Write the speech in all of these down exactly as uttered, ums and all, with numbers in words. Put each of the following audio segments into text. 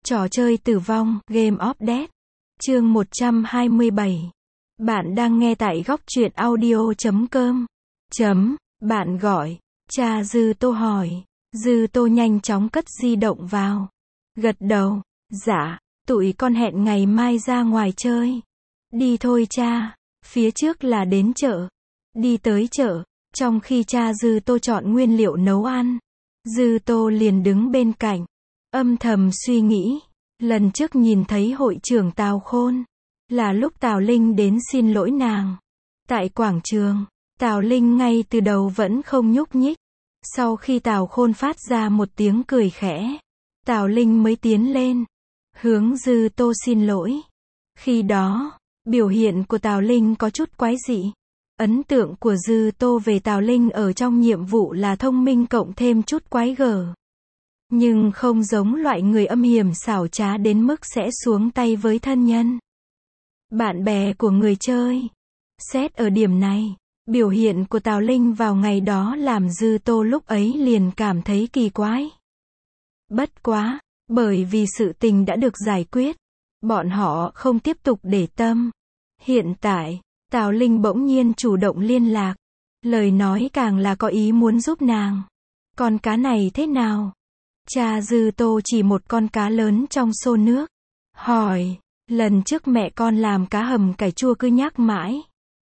Trò chơi tử vong, Game of Death. Chương một trăm hai mươi bảy. Bạn đang nghe tại góc truyện audio chấm com. Chấm, bạn gọi. Cha Dư Tô hỏi. Dư Tô nhanh chóng cất di động vào. Gật đầu. Dạ, tụi con hẹn ngày mai ra ngoài chơi. Đi thôi cha. Phía trước là đến chợ. Đi tới chợ, trong khi cha Dư Tô chọn nguyên liệu nấu ăn, Dư Tô liền đứng bên cạnh, âm thầm suy nghĩ. Lần trước nhìn thấy hội trưởng Tào Khôn, là lúc Tào Linh đến xin lỗi nàng. Tại quảng trường, Tào Linh ngay từ đầu vẫn không nhúc nhích. Sau khi Tào Khôn phát ra một tiếng cười khẽ, Tào Linh mới tiến lên, hướng Dư Tô xin lỗi. Khi đó, biểu hiện của Tào Linh có chút quái dị. Ấn tượng của Dư Tô về Tào Linh ở trong nhiệm vụ là thông minh cộng thêm chút quái gở. Nhưng không giống loại người âm hiểm xảo trá đến mức sẽ xuống tay với thân nhân, bạn bè của người chơi. Xét ở điểm này, biểu hiện của Tào Linh vào ngày đó làm Dư Tô lúc ấy liền cảm thấy kỳ quái. Bất quá, bởi vì sự tình đã được giải quyết, bọn họ không tiếp tục để tâm. Hiện tại, Tào Linh bỗng nhiên chủ động liên lạc, lời nói càng là có ý muốn giúp nàng. Con cá này thế nào? Cha Dư Tô chỉ một con cá lớn trong xô nước, hỏi. Lần trước mẹ con làm cá hầm cải chua cứ nhắc mãi,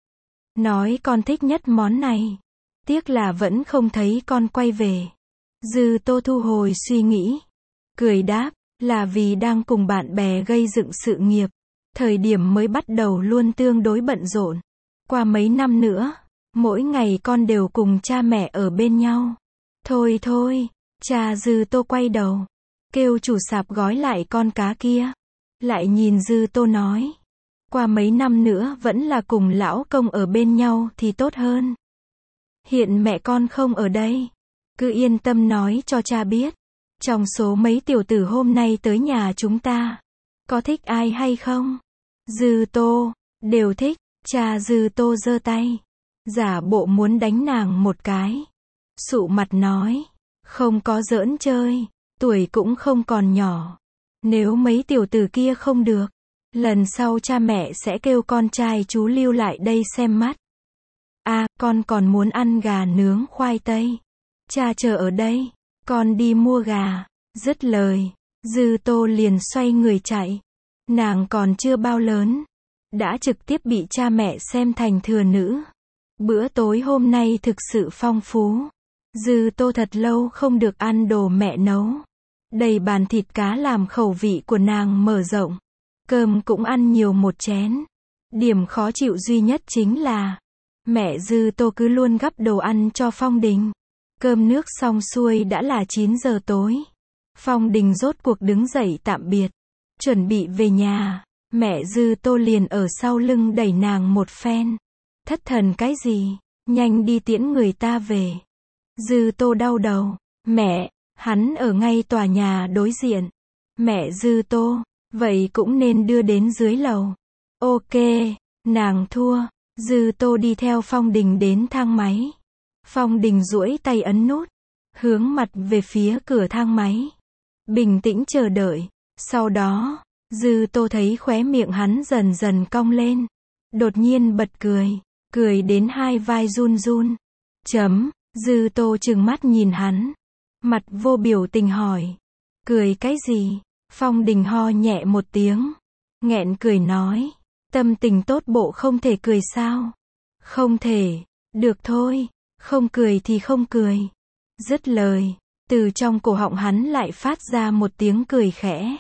nói con thích nhất món này. Tiếc là vẫn không thấy con quay về. Dư Tô thu hồi suy nghĩ, cười đáp, là vì đang cùng bạn bè gây dựng sự nghiệp. Thời điểm mới bắt đầu luôn tương đối bận rộn. Qua mấy năm nữa, mỗi ngày con đều cùng cha mẹ ở bên nhau. Thôi thôi, cha Dư Tô quay đầu, kêu chủ sạp gói lại con cá kia. Lại nhìn Dư Tô nói, qua mấy năm nữa vẫn là cùng lão công ở bên nhau thì tốt hơn. Hiện mẹ con không ở đây, cứ yên tâm nói cho cha biết. Trong số mấy tiểu tử hôm nay tới nhà chúng ta, có thích ai hay không? Dư Tô, đều thích. Cha Dư Tô giơ tay, giả bộ muốn đánh nàng một cái. Sụ mặt nói, không có giỡn chơi, tuổi cũng không còn nhỏ. Nếu mấy tiểu tử kia không được, lần sau cha mẹ sẽ kêu con trai chú lưu lại đây xem mắt. À, con còn muốn ăn gà nướng khoai tây. Cha chờ ở đây, con đi mua gà. Dứt lời, Dư Tô liền xoay người chạy. Nàng còn chưa bao lớn, đã trực tiếp bị cha mẹ xem thành thừa nữ. Bữa tối hôm nay thực sự phong phú. Dư Tô thật lâu không được ăn đồ mẹ nấu. Đầy bàn thịt cá làm khẩu vị của nàng mở rộng. Cơm cũng ăn nhiều một chén. Điểm khó chịu duy nhất chính là mẹ Dư Tô cứ luôn gắp đồ ăn cho Phong Đình. Cơm nước xong xuôi đã là chín giờ tối. Phong Đình rốt cuộc đứng dậy tạm biệt, chuẩn bị về nhà. Mẹ Dư Tô liền ở sau lưng đẩy nàng một phen. Thất thần cái gì, nhanh đi tiễn người ta về. Dư Tô đau đầu, mẹ, hắn ở ngay tòa nhà đối diện. Mẹ Dư Tô, vậy cũng nên đưa đến dưới lầu. Ok, nàng thua. Dư Tô đi theo Phong Đình đến thang máy. Phong Đình duỗi tay ấn nút, hướng mặt về phía cửa thang máy, bình tĩnh chờ đợi. Sau đó, Dư Tô thấy khóe miệng hắn dần dần cong lên, đột nhiên bật cười, cười đến hai vai run run. Chấm, Dư Tô trừng mắt nhìn hắn, mặt vô biểu tình hỏi, cười cái gì? Phong Đình ho nhẹ một tiếng, nghẹn cười nói, tâm tình tốt bộ không thể cười sao? Không thể, được thôi, không cười thì không cười. Dứt lời, từ trong cổ họng hắn lại phát ra một tiếng cười khẽ.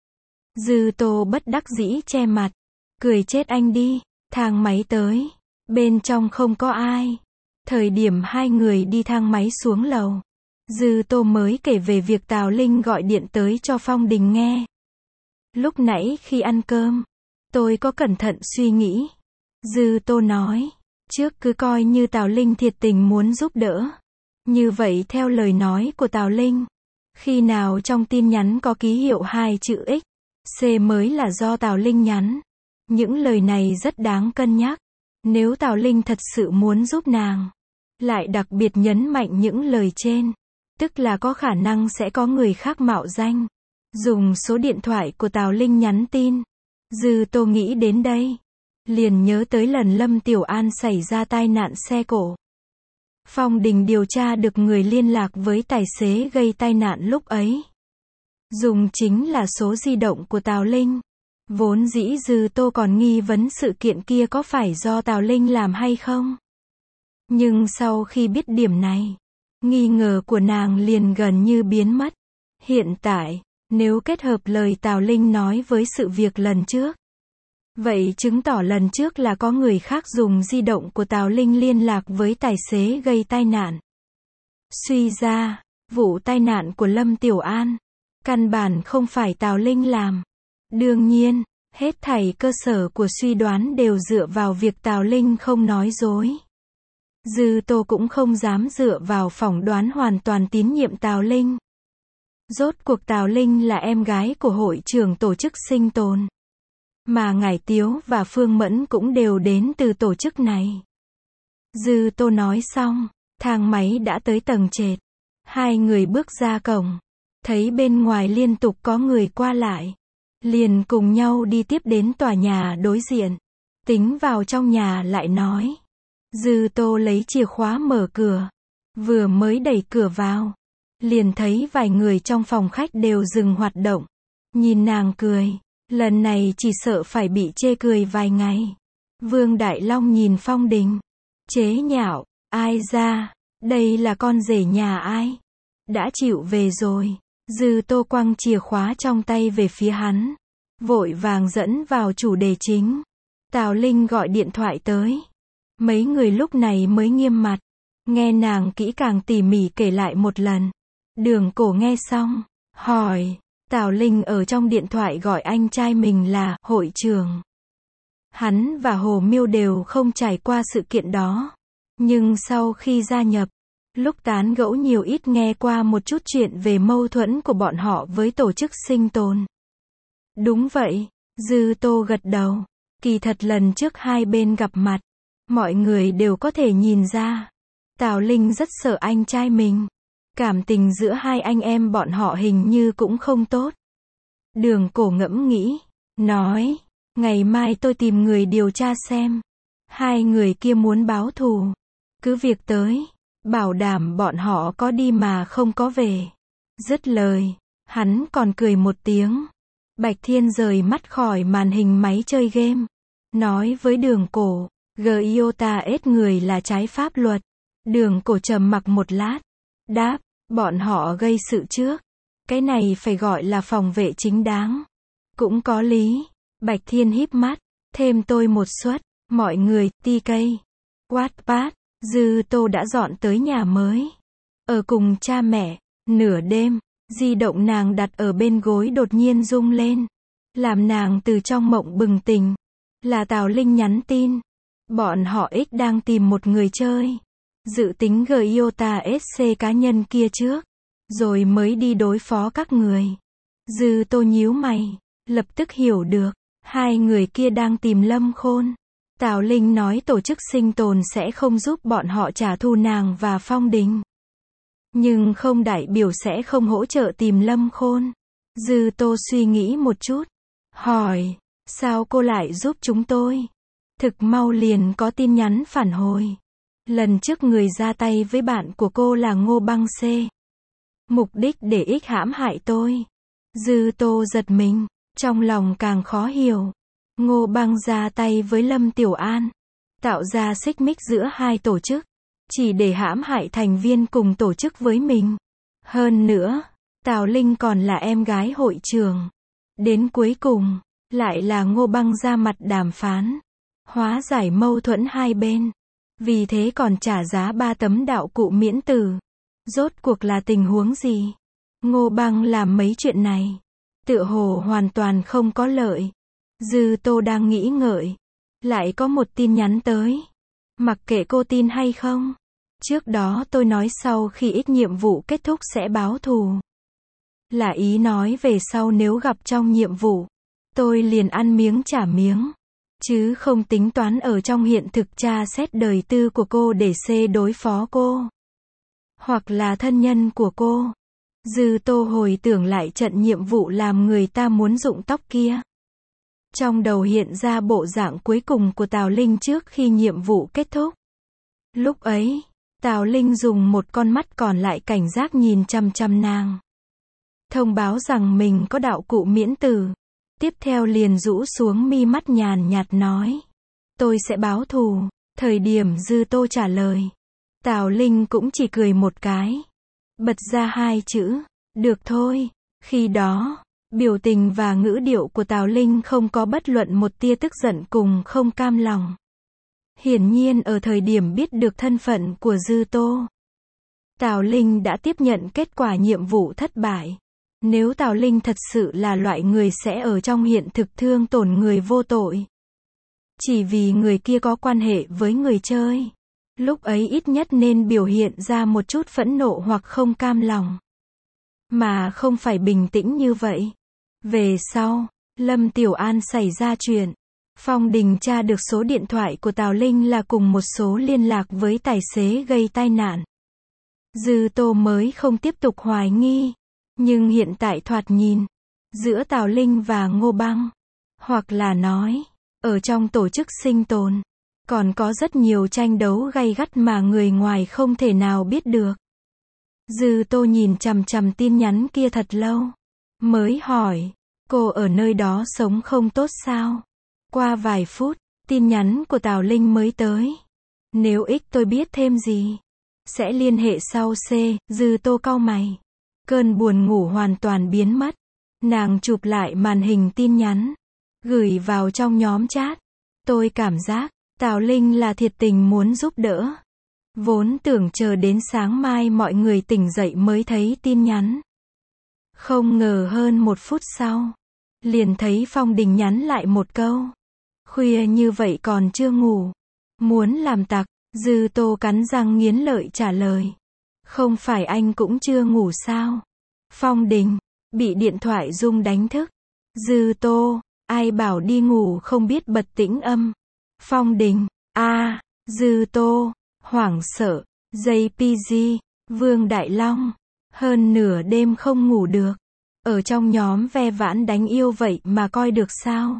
Dư Tô bất đắc dĩ che mặt, cười chết anh đi. Thang máy tới, bên trong không có ai. Thời điểm hai người đi thang máy xuống lầu, Dư Tô mới kể về việc Tào Linh gọi điện tới cho Phong Đình nghe. Lúc nãy khi ăn cơm, tôi có cẩn thận suy nghĩ. Dư Tô nói, trước cứ coi như Tào Linh thiệt tình muốn giúp đỡ. Như vậy theo lời nói của Tào Linh, khi nào trong tin nhắn có ký hiệu hai chữ X, C mới là do Tào Linh nhắn. Những lời này rất đáng cân nhắc. Nếu Tào Linh thật sự muốn giúp nàng, lại đặc biệt nhấn mạnh những lời trên, tức là có khả năng sẽ có người khác mạo danh. dùng số điện thoại của Tào Linh nhắn tin. Dư Tô nghĩ đến đây, liền nhớ tới lần Lâm Tiểu An xảy ra tai nạn xe cộ. Phong Đình điều tra được người liên lạc với tài xế gây tai nạn lúc ấy. Dùng chính là số di động của Tào Linh. Vốn dĩ Dư Tô còn nghi vấn sự kiện kia có phải do Tào Linh làm hay không. Nhưng sau khi biết điểm này, nghi ngờ của nàng liền gần như biến mất. Hiện tại, nếu kết hợp lời Tào Linh nói với sự việc lần trước, vậy chứng tỏ lần trước là có người khác dùng di động của Tào Linh liên lạc với tài xế gây tai nạn. Suy ra, vụ tai nạn của Lâm Tiểu An, căn bản không phải Tào Linh làm. Đương nhiên, hết thảy cơ sở của suy đoán đều dựa vào việc Tào Linh không nói dối. Dư Tô cũng không dám dựa vào phỏng đoán hoàn toàn tín nhiệm Tào Linh. Rốt cuộc Tào Linh là em gái của hội trưởng tổ chức sinh tồn. Mà Ngải Tiếu và Phương Mẫn cũng đều đến từ tổ chức này. Dư Tô nói xong, thang máy đã tới tầng trệt. Hai người bước ra cổng, thấy bên ngoài liên tục có người qua lại. Liền cùng nhau đi tiếp đến tòa nhà đối diện. Tính vào trong nhà lại nói. Dư Tô lấy chìa khóa mở cửa. Vừa mới đẩy cửa vào, liền thấy vài người trong phòng khách đều dừng hoạt động. Nhìn nàng cười, lần này chỉ sợ phải bị chê cười vài ngày. Vương Đại Long nhìn Phong Đình, chế nhạo, ai ra, đây là con rể nhà ai? Đã chịu về rồi. Dư Tô quăng chìa khóa trong tay về phía hắn, vội vàng dẫn vào chủ đề chính. Tào Linh gọi điện thoại tới. Mấy người lúc này mới nghiêm mặt, nghe nàng kỹ càng tỉ mỉ kể lại một lần. Đường Cổ nghe xong, hỏi, Tào Linh ở trong điện thoại gọi anh trai mình là hội trưởng. Hắn và Hồ Miêu đều không trải qua sự kiện đó. Nhưng sau khi gia nhập, lúc tán gẫu nhiều ít nghe qua một chút chuyện về mâu thuẫn của bọn họ với tổ chức sinh tồn. Đúng vậy, Dư Tô gật đầu. Kỳ thật lần trước hai bên gặp mặt, mọi người đều có thể nhìn ra. Tào Linh rất sợ anh trai mình. Cảm tình giữa hai anh em bọn họ hình như cũng không tốt. Đường Cổ ngẫm nghĩ, nói, ngày mai tôi tìm người điều tra xem. Hai người kia muốn báo thù, cứ việc tới, bảo đảm bọn họ có đi mà không có về. Dứt lời, hắn còn cười một tiếng. Bạch Thiên rời mắt khỏi màn hình máy chơi game, nói với Đường Cổ, giê i o ta ét người là trái pháp luật. Đường Cổ trầm mặc một lát, đáp, bọn họ gây sự trước. Cái này phải gọi là phòng vệ chính đáng. Cũng có lý. Bạch Thiên híp mắt, thêm tôi một suất. Mọi người, tê ca, Wattpad, Dư Tô đã dọn tới nhà mới. Ở cùng cha mẹ, nửa đêm, di động nàng đặt ở bên gối đột nhiên rung lên. Làm nàng từ trong mộng bừng tỉnh. Là Tào Linh nhắn tin. Bọn họ X đang tìm một người chơi. Dự tính giê i o ta ét xê cá nhân kia trước, rồi mới đi đối phó các người. Dư Tô nhíu mày, lập tức hiểu được, hai người kia đang tìm Lâm Khôn. Tào Linh nói tổ chức sinh tồn sẽ không giúp bọn họ trả thù nàng và Phong Đình. Nhưng không đại biểu sẽ không hỗ trợ tìm Lâm Khôn. Dư Tô suy nghĩ một chút, hỏi, sao cô lại giúp chúng tôi? Thực mau liền có tin nhắn phản hồi. Lần trước người ra tay với bạn của cô là Ngô Băng C. Mục đích để ích hãm hại tôi. Dư Tô giật mình, trong lòng càng khó hiểu. Ngô Băng ra tay với Lâm Tiểu An, tạo ra xích mích giữa hai tổ chức, chỉ để hãm hại thành viên cùng tổ chức với mình. Hơn nữa, Tào Linh còn là em gái hội trưởng. Đến cuối cùng, lại là Ngô Băng ra mặt đàm phán, hóa giải mâu thuẫn hai bên. Vì thế còn trả giá ba tấm đạo cụ miễn tử. Rốt cuộc là tình huống gì? Ngô Băng làm mấy chuyện này, tựa hồ hoàn toàn không có lợi. Dư Tô đang nghĩ ngợi, lại có một tin nhắn tới. Mặc kệ cô tin hay không, trước đó tôi nói sau khi ít nhiệm vụ kết thúc sẽ báo thù. Là ý nói về sau nếu gặp trong nhiệm vụ, tôi liền ăn miếng trả miếng. Chứ không tính toán ở trong hiện thực tra xét đời tư của cô để xê đối phó cô. Hoặc là thân nhân của cô. Dư Tô hồi tưởng lại trận nhiệm vụ làm người ta muốn rụng tóc kia. Trong đầu hiện ra bộ dạng cuối cùng của Tào Linh trước khi nhiệm vụ kết thúc. Lúc ấy, Tào Linh dùng một con mắt còn lại cảnh giác nhìn chằm chằm nàng. Thông báo rằng mình có đạo cụ miễn tử. Tiếp theo liền rũ xuống mi mắt nhàn nhạt nói. Tôi sẽ báo thù. Thời điểm Dư Tô trả lời, Tào Linh cũng chỉ cười một cái. Bật ra hai chữ. Được thôi. Khi đó, biểu tình và ngữ điệu của Tào Linh không có bất luận một tia tức giận cùng không cam lòng. Hiển nhiên ở thời điểm biết được thân phận của Dư Tô, Tào Linh đã tiếp nhận kết quả nhiệm vụ thất bại. Nếu Tào Linh thật sự là loại người sẽ ở trong hiện thực thương tổn người vô tội, chỉ vì người kia có quan hệ với người chơi, lúc ấy ít nhất nên biểu hiện ra một chút phẫn nộ hoặc không cam lòng. Mà không phải bình tĩnh như vậy. Về sau, Lâm Tiểu An xảy ra chuyện. Phong Đình tra được số điện thoại của Tào Linh là cùng một số liên lạc với tài xế gây tai nạn. Dư Tô mới không tiếp tục hoài nghi. Nhưng hiện tại thoạt nhìn, giữa Tào Linh và Ngô Băng, hoặc là nói, ở trong tổ chức sinh tồn, còn có rất nhiều tranh đấu gay gắt mà người ngoài không thể nào biết được. Dư Tô nhìn chằm chằm tin nhắn kia thật lâu, mới hỏi, cô ở nơi đó sống không tốt sao? Qua vài phút, tin nhắn của Tào Linh mới tới. Nếu ích tôi biết thêm gì, sẽ liên hệ sau C. Dư Tô cau mày. Cơn buồn ngủ hoàn toàn biến mất. Nàng chụp lại màn hình tin nhắn, gửi vào trong nhóm chat. Tôi cảm giác, Tào Linh là thiệt tình muốn giúp đỡ. Vốn tưởng chờ đến sáng mai mọi người tỉnh dậy mới thấy tin nhắn. Không ngờ hơn một phút sau, liền thấy Phong Đình nhắn lại một câu. Khuya như vậy còn chưa ngủ. Muốn làm tặc. Dư Tô cắn răng nghiến lợi trả lời. Không phải anh cũng chưa ngủ sao? Phong Đình, bị điện thoại rung đánh thức. Dư Tô, ai bảo đi ngủ không biết bật tĩnh âm. Phong Đình, a à, Dư Tô, hoảng sợ, gi pê giê, Vương Đại Long, hơn nửa đêm không ngủ được. Ở trong nhóm ve vãn đánh yêu vậy mà coi được sao?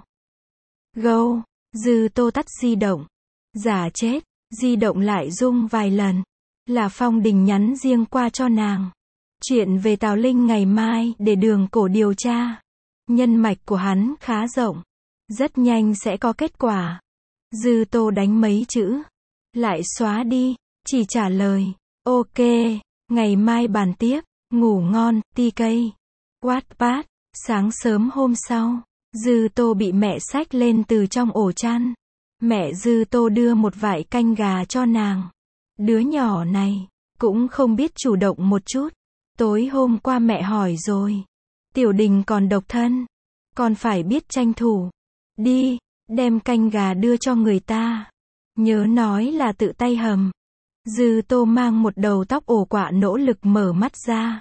Go, Dư Tô tắt di động. Giả chết, di động lại rung vài lần. Là Phong Đình nhắn riêng qua cho nàng. Chuyện về Tào Linh ngày mai để Đường Cổ điều tra. Nhân mạch của hắn khá rộng. Rất nhanh sẽ có kết quả. Dư Tô đánh mấy chữ. Lại xóa đi. Chỉ trả lời. Ok. Ngày mai bàn tiếp. Ngủ ngon. tê ca. Wattpad. Sáng sớm hôm sau, Dư Tô bị mẹ xách lên từ trong ổ chăn. Mẹ Dư Tô đưa một vại canh gà cho nàng. Đứa nhỏ này, cũng không biết chủ động một chút. Tối hôm qua mẹ hỏi rồi. Tiểu Đình còn độc thân. Còn phải biết tranh thủ. Đi, đem canh gà đưa cho người ta. Nhớ nói là tự tay hầm. Dư Tô mang một đầu tóc ổ quạ nỗ lực mở mắt ra.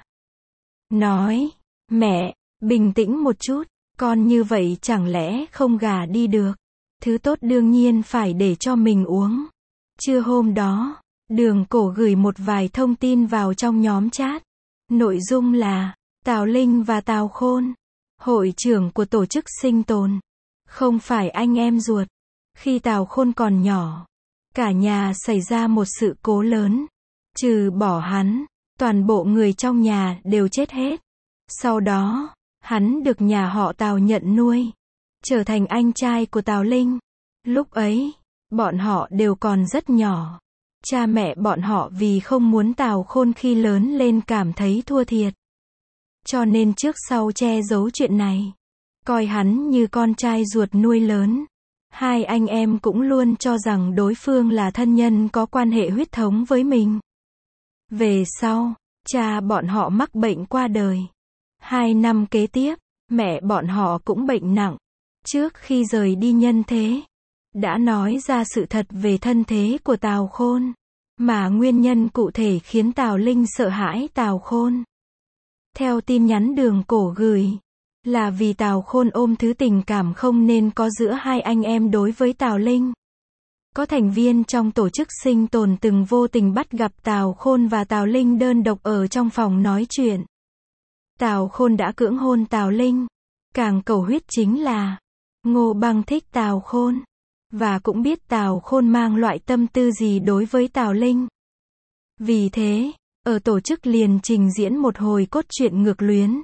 Nói, mẹ, bình tĩnh một chút. Con như vậy chẳng lẽ không gà đi được. Thứ tốt đương nhiên phải để cho mình uống. Trưa hôm đó, Đường Cổ gửi một vài thông tin vào trong nhóm chat. Nội dung là, Tào Linh và Tào Khôn, hội trưởng của tổ chức sinh tồn, không phải anh em ruột. Khi Tào Khôn còn nhỏ, cả nhà xảy ra một sự cố lớn. Trừ bỏ hắn, toàn bộ người trong nhà đều chết hết. Sau đó, hắn được nhà họ Tào nhận nuôi, trở thành anh trai của Tào Linh. Lúc ấy, bọn họ đều còn rất nhỏ. Cha mẹ bọn họ vì không muốn Tào Khôn khi lớn lên cảm thấy thua thiệt, cho nên trước sau che giấu chuyện này, coi hắn như con trai ruột nuôi lớn. Hai anh em cũng luôn cho rằng đối phương là thân nhân có quan hệ huyết thống với mình. Về sau, cha bọn họ mắc bệnh qua đời. Hai năm kế tiếp, mẹ bọn họ cũng bệnh nặng. Trước khi rời đi nhân thế, đã nói ra sự thật về thân thế của Tào Khôn, mà nguyên nhân cụ thể khiến Tào Linh sợ hãi Tào Khôn. Theo tin nhắn Đường Cổ gửi, là vì Tào Khôn ôm thứ tình cảm không nên có giữa hai anh em đối với Tào Linh. Có thành viên trong tổ chức sinh tồn từng vô tình bắt gặp Tào Khôn và Tào Linh đơn độc ở trong phòng nói chuyện. Tào Khôn đã cưỡng hôn Tào Linh. Càng cầu huyết chính là, Ngô Băng thích Tào Khôn, và cũng biết Tào Khôn mang loại tâm tư gì đối với Tào Linh. Vì thế, ở tổ chức liền trình diễn một hồi cốt truyện ngược luyến.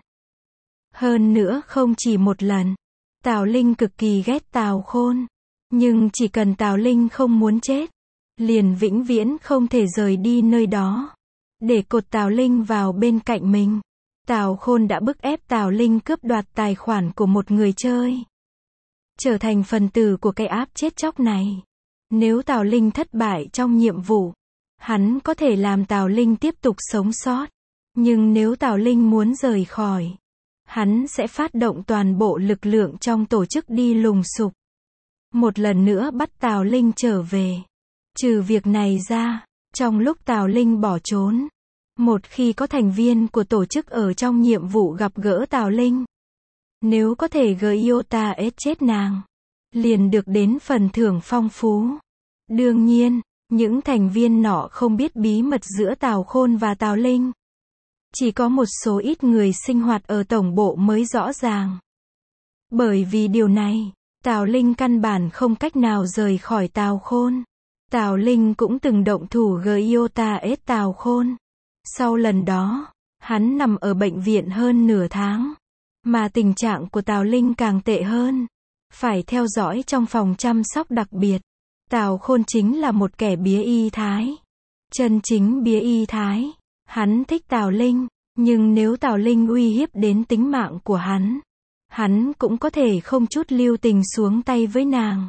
Hơn nữa không chỉ một lần, Tào Linh cực kỳ ghét Tào Khôn, nhưng chỉ cần Tào Linh không muốn chết, liền vĩnh viễn không thể rời đi nơi đó. Để cột Tào Linh vào bên cạnh mình, Tào Khôn đã bức ép Tào Linh cướp đoạt tài khoản của một người chơi, trở thành phần tử của cái áp chết chóc này. Nếu Tào Linh thất bại trong nhiệm vụ, hắn có thể làm Tào Linh tiếp tục sống sót. Nhưng nếu Tào Linh muốn rời khỏi, hắn sẽ phát động toàn bộ lực lượng trong tổ chức đi lùng sục, một lần nữa bắt Tào Linh trở về. Trừ việc này ra, trong lúc Tào Linh bỏ trốn, một khi có thành viên của tổ chức ở trong nhiệm vụ gặp gỡ Tào Linh, nếu có thể gợi yêu ta ết chết nàng, liền được đến phần thưởng phong phú. Đương nhiên, những thành viên nọ không biết bí mật giữa Tào Khôn và Tào Linh. Chỉ có một số ít người sinh hoạt ở tổng bộ mới rõ ràng. Bởi vì điều này, Tào Linh căn bản không cách nào rời khỏi Tào Khôn. Tào Linh cũng từng động thủ gợi yêu ta ết Tào Khôn. Sau lần đó, hắn nằm ở bệnh viện hơn nửa tháng. Mà tình trạng của Tào Linh càng tệ hơn. Phải theo dõi trong phòng chăm sóc đặc biệt. Tào Khôn chính là một kẻ bía y thái. Chân chính bía y thái. Hắn thích Tào Linh, nhưng nếu Tào Linh uy hiếp đến tính mạng của hắn, hắn cũng có thể không chút lưu tình xuống tay với nàng.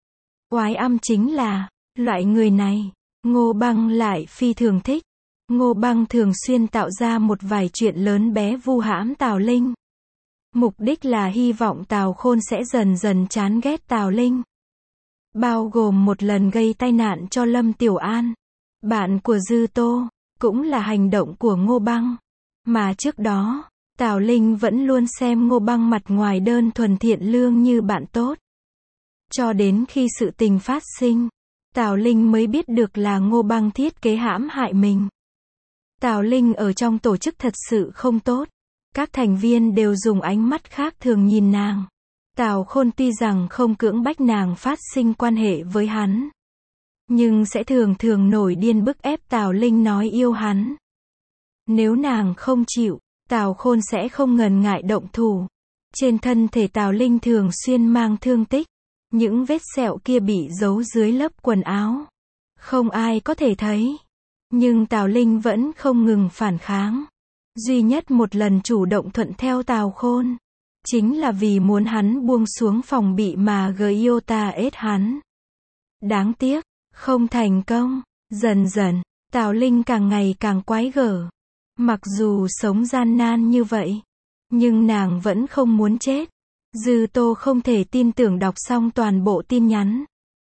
Oái âm chính là, loại người này, Ngô Băng lại phi thường thích. Ngô Băng thường xuyên tạo ra một vài chuyện lớn bé vu hãm Tào Linh. Mục đích là hy vọng Tào Khôn sẽ dần dần chán ghét Tào Linh. Bao gồm một lần gây tai nạn cho Lâm Tiểu An, bạn của Dư Tô, cũng là hành động của Ngô Băng. Mà trước đó, Tào Linh vẫn luôn xem Ngô Băng mặt ngoài đơn thuần thiện lương như bạn tốt. Cho đến khi sự tình phát sinh, Tào Linh mới biết được là Ngô Băng thiết kế hãm hại mình. Tào Linh ở trong tổ chức thật sự không tốt. Các thành viên đều dùng ánh mắt khác thường nhìn nàng. Tào Khôn tuy rằng không cưỡng bách nàng phát sinh quan hệ với hắn, nhưng sẽ thường thường nổi điên bức ép Tào Linh nói yêu hắn. Nếu nàng không chịu, Tào Khôn sẽ không ngần ngại động thủ. Trên thân thể Tào Linh thường xuyên mang thương tích. Những vết sẹo kia bị giấu dưới lớp quần áo. Không ai có thể thấy. Nhưng Tào Linh vẫn không ngừng phản kháng. Duy nhất một lần chủ động thuận theo Tào Khôn, chính là vì muốn hắn buông xuống phòng bị mà gợi yêu ta ết hắn. Đáng tiếc, không thành công. Dần dần, Tào Linh càng ngày càng quái gở. Mặc dù sống gian nan như vậy, nhưng nàng vẫn không muốn chết. Dư Tô không thể tin tưởng đọc xong toàn bộ tin nhắn.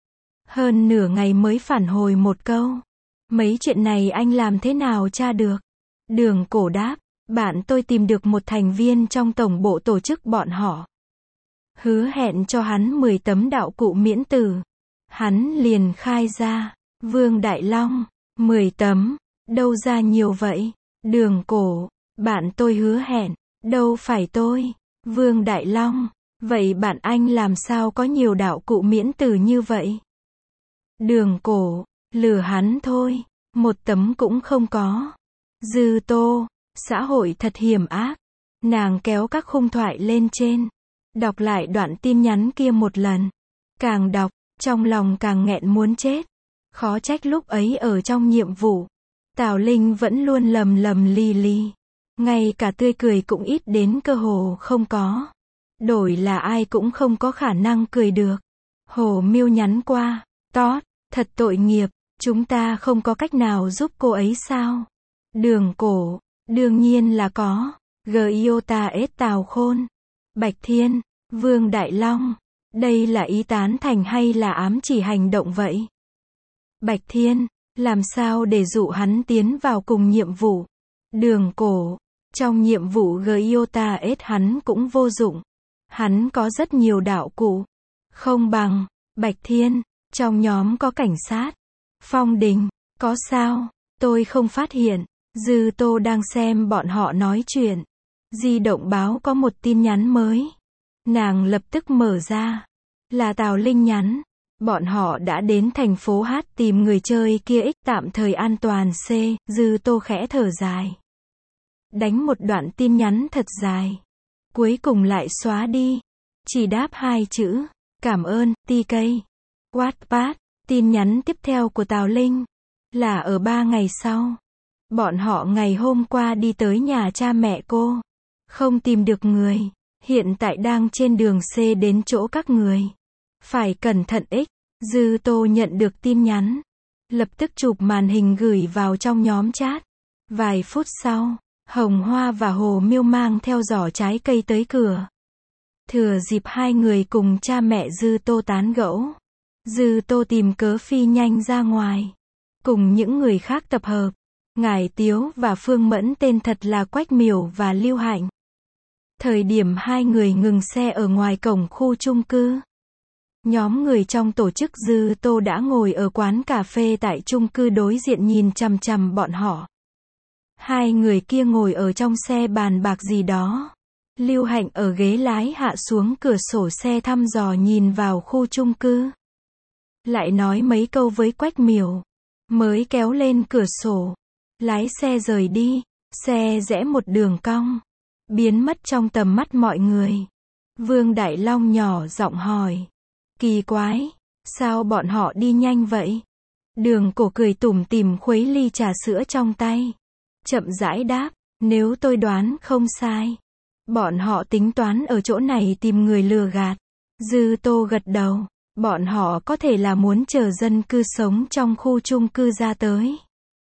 Hơn nửa ngày mới phản hồi một câu. Mấy chuyện này anh làm thế nào tra được? Đường Cổ đáp, bạn tôi tìm được một thành viên trong tổng bộ tổ chức bọn họ. Hứa hẹn cho hắn mười tấm đạo cụ miễn tử. Hắn liền khai ra, Vương Đại Long, mười tấm, đâu ra nhiều vậy? Đường Cổ, bạn tôi hứa hẹn, đâu phải tôi. Vương Đại Long, vậy bạn anh làm sao có nhiều đạo cụ miễn tử như vậy? Đường Cổ, lừa hắn thôi, một tấm cũng không có. Dư Tô, xã hội thật hiểm ác. Nàng kéo các khung thoại lên trên, đọc lại đoạn tin nhắn kia một lần. Càng đọc, trong lòng càng nghẹn muốn chết. Khó trách lúc ấy ở trong nhiệm vụ, Tào Linh vẫn luôn lầm lầm li li. Ngay cả tươi cười cũng ít đến cơ hồ không có. Đổi là ai cũng không có khả năng cười được. Hồ Miêu nhắn qua, Tót, thật tội nghiệp, chúng ta không có cách nào giúp cô ấy sao? Đường Cổ, đương nhiên là có. Giota ết Tào Khôn, Bạch Thiên, Vương Đại Long, đây là ý tán thành hay là ám chỉ hành động vậy? Bạch Thiên, làm sao để dụ hắn tiến vào cùng nhiệm vụ? Đường Cổ, trong nhiệm vụ Giota ết hắn cũng vô dụng. Hắn có rất nhiều đạo cụ. Không bằng, Bạch Thiên, trong nhóm có cảnh sát. Phong Đình, có sao? Tôi không phát hiện. Dư Tô đang xem bọn họ nói chuyện. Di động báo có một tin nhắn mới. Nàng lập tức mở ra. Là Tào Linh nhắn. Bọn họ đã đến thành phố H tìm người chơi kia ích tạm thời an toàn C. Dư Tô khẽ thở dài. Đánh một đoạn tin nhắn thật dài. Cuối cùng lại xóa đi. Chỉ đáp hai chữ. Cảm ơn, tê ca. Wattpad. Tin nhắn tiếp theo của Tào Linh. Là ở ba ngày sau. Bọn họ ngày hôm qua đi tới nhà cha mẹ cô. Không tìm được người. Hiện tại đang trên đường C đến chỗ các người. Phải cẩn thận ích. Dư Tô nhận được tin nhắn. Lập tức chụp màn hình gửi vào trong nhóm chat. Vài phút sau, Hồng Hoa và Hồ Miêu mang theo giỏ trái cây tới cửa. Thừa dịp hai người cùng cha mẹ Dư Tô tán gẫu. Dư Tô tìm cớ phi nhanh ra ngoài. Cùng những người khác tập hợp. Ngải Tiếu và Phương Mẫn tên thật là Quách Miểu và Lưu Hạnh. Thời điểm hai người ngừng xe ở ngoài cổng khu chung cư. Nhóm người trong tổ chức Dư Tô đã ngồi ở quán cà phê tại chung cư đối diện nhìn chằm chằm bọn họ. Hai người kia ngồi ở trong xe bàn bạc gì đó. Lưu Hạnh ở ghế lái hạ xuống cửa sổ xe thăm dò nhìn vào khu chung cư. Lại nói mấy câu với Quách Miểu. Mới kéo lên cửa sổ. Lái xe rời đi. Xe rẽ một đường cong. Biến mất trong tầm mắt mọi người. Vương Đại Long nhỏ giọng hỏi. Kỳ quái. Sao bọn họ đi nhanh vậy? Đường Cổ cười tủm tỉm khuấy ly trà sữa trong tay. Chậm rãi đáp. Nếu tôi đoán không sai. Bọn họ tính toán ở chỗ này tìm người lừa gạt. Dư Tô gật đầu. Bọn họ có thể là muốn chờ dân cư sống trong khu chung cư ra tới.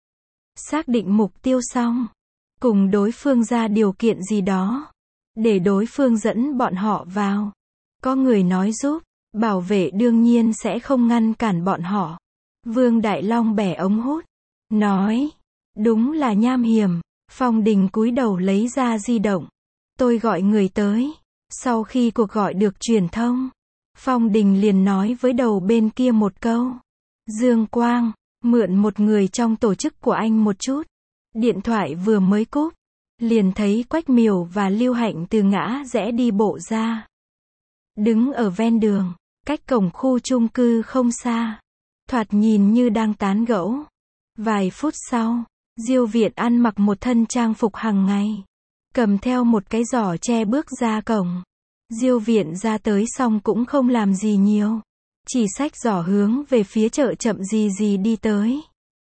Xác định mục tiêu xong. Cùng đối phương ra điều kiện gì đó. Để đối phương dẫn bọn họ vào. Có người nói giúp. Bảo vệ đương nhiên sẽ không ngăn cản bọn họ. Vương Đại Long bẻ ống hút. Nói. Đúng là nham hiểm. Phong Đình cúi đầu lấy ra di động. Tôi gọi người tới. Sau khi cuộc gọi được truyền thông. Phong Đình liền nói với đầu bên kia một câu. Dương Quang, mượn một người trong tổ chức của anh một chút. Điện thoại vừa mới cúp. Liền thấy Quách Miểu và Lưu Hạnh từ ngã rẽ đi bộ ra. Đứng ở ven đường. Cách cổng khu chung cư không xa. Thoạt nhìn như đang tán gẫu. Vài phút sau, Diêu Viện ăn mặc một thân trang phục hàng ngày. Cầm theo một cái giỏ tre bước ra cổng. Diêu Viện ra tới xong cũng không làm gì nhiều. Chỉ xách giỏ hướng về phía chợ chậm gì gì đi tới.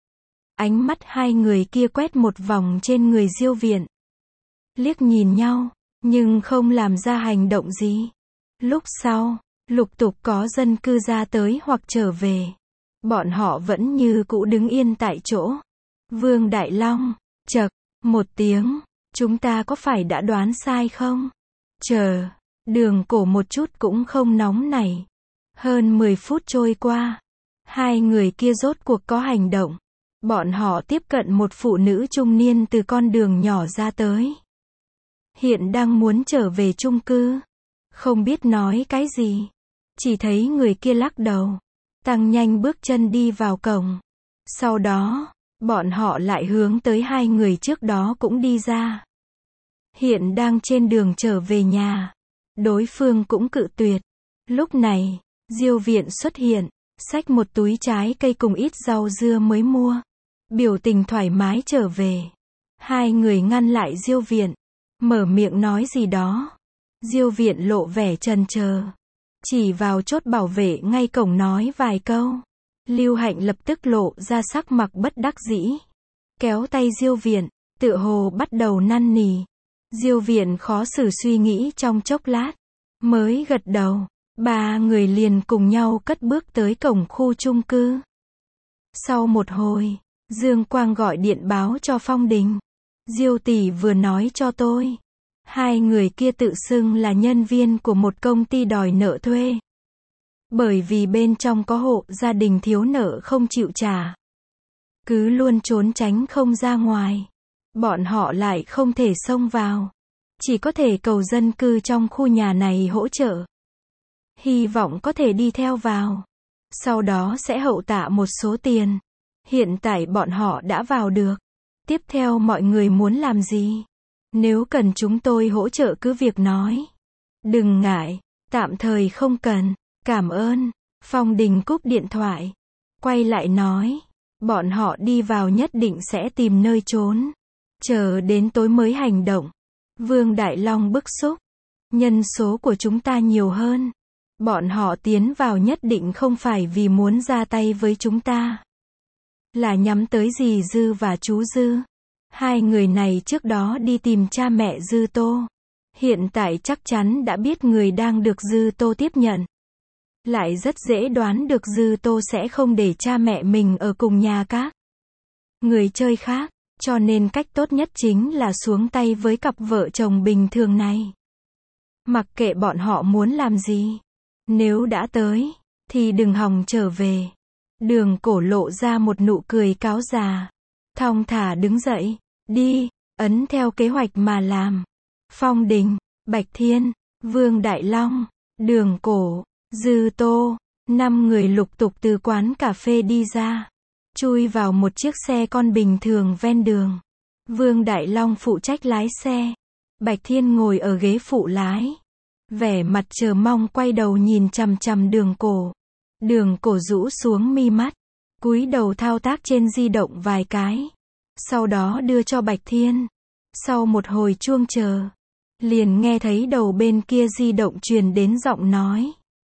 Ánh mắt hai người kia quét một vòng trên người Diêu Viện. Liếc nhìn nhau, nhưng không làm ra hành động gì. Lúc sau, lục tục có dân cư ra tới hoặc trở về. Bọn họ vẫn như cũ đứng yên tại chỗ. Vương Đại Long, chậc, một tiếng, chúng ta có phải đã đoán sai không? Chờ, Đường Cổ một chút cũng không nóng nảy. Hơn mười phút trôi qua. Hai người kia rốt cuộc có hành động. Bọn họ tiếp cận một phụ nữ trung niên từ con đường nhỏ ra tới. Hiện đang muốn trở về chung cư. Không biết nói cái gì. Chỉ thấy người kia lắc đầu. Tăng nhanh bước chân đi vào cổng. Sau đó, bọn họ lại hướng tới hai người trước đó cũng đi ra. Hiện đang trên đường trở về nhà. Đối phương cũng cự tuyệt. Lúc này, Diêu Viện xuất hiện. Xách một túi trái cây cùng ít rau dưa mới mua. Biểu tình thoải mái trở về. Hai người ngăn lại Diêu Viện. Mở miệng nói gì đó. Diêu Viện lộ vẻ chần chờ. Chỉ vào chốt bảo vệ ngay cổng nói vài câu. Lưu Hạnh lập tức lộ ra sắc mặt bất đắc dĩ. Kéo tay Diêu Viện. Tựa hồ bắt đầu năn nỉ. Diêu Viện khó xử suy nghĩ trong chốc lát. Mới gật đầu. Ba người liền cùng nhau cất bước tới cổng khu chung cư. Sau một hồi, Dương Quang gọi điện báo cho Phong Đình. Diêu tỷ vừa nói cho tôi. Hai người kia tự xưng là nhân viên của một công ty đòi nợ thuê. Bởi vì bên trong có hộ gia đình thiếu nợ không chịu trả. Cứ luôn trốn tránh không ra ngoài. Bọn họ lại không thể xông vào. Chỉ có thể cầu dân cư trong khu nhà này hỗ trợ. Hy vọng có thể đi theo vào. Sau đó sẽ hậu tạ một số tiền. Hiện tại bọn họ đã vào được. Tiếp theo mọi người muốn làm gì? Nếu cần chúng tôi hỗ trợ cứ việc nói. Đừng ngại, tạm thời không cần, cảm ơn. Phong Đình cúp điện thoại. Quay lại nói, bọn họ đi vào nhất định sẽ tìm nơi trốn. Chờ đến tối mới hành động. Vương Đại Long bức xúc. Nhân số của chúng ta nhiều hơn. Bọn họ tiến vào nhất định không phải vì muốn ra tay với chúng ta. Là nhắm tới dì Dư và chú Dư. Hai người này trước đó đi tìm cha mẹ Dư Tô. Hiện tại chắc chắn đã biết người đang được Dư Tô tiếp nhận. Lại rất dễ đoán được Dư Tô sẽ không để cha mẹ mình ở cùng nhà các người chơi khác. Cho nên cách tốt nhất chính là xuống tay với cặp vợ chồng bình thường này. Mặc kệ bọn họ muốn làm gì. Nếu đã tới, thì đừng hòng trở về. Đường Cổ lộ ra một nụ cười cáo già. Thong thả đứng dậy. Đi, ấn theo kế hoạch mà làm. Phong Đình, Bạch Thiên, Vương Đại Long, Đường Cổ, Dư Tô, năm người lục tục từ quán cà phê đi ra. Chui vào một chiếc xe con bình thường ven đường. Vương Đại Long phụ trách lái xe. Bạch Thiên ngồi ở ghế phụ lái. Vẻ mặt chờ mong quay đầu nhìn chằm chằm Đường Cổ. Đường Cổ rũ xuống mi mắt. Cúi đầu thao tác trên di động vài cái. Sau đó đưa cho Bạch Thiên. Sau một hồi chuông chờ. Liền nghe thấy đầu bên kia di động truyền đến giọng nói.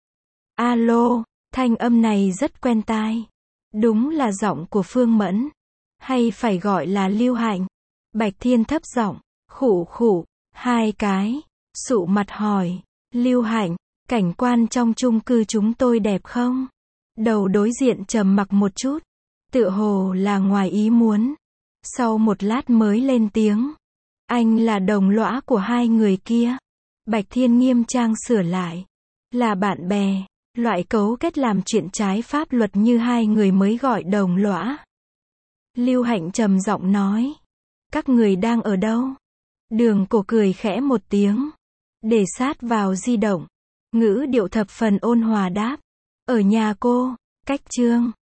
Alo, thanh âm này rất quen tai. Đúng là giọng của Phương Mẫn. Hay phải gọi là Lưu Hạnh. Bạch Thiên thấp giọng, khụ khụ, hai cái. Sụ mặt hỏi. Lưu Hạnh, cảnh quan trong chung cư chúng tôi đẹp không? Đầu đối diện trầm mặc một chút. Tựa hồ là ngoài ý muốn. Sau một lát mới lên tiếng. Anh là đồng lõa của hai người kia. Bạch Thiên nghiêm trang sửa lại. Là bạn bè. Loại cấu kết làm chuyện trái pháp luật như hai người mới gọi đồng lõa. Lưu Hạnh trầm giọng nói. Các người đang ở đâu? Đường Cổ cười khẽ một tiếng. Để sát vào di động. Ngữ điệu thập phần ôn hòa đáp. Ở nhà cô, cách Trương.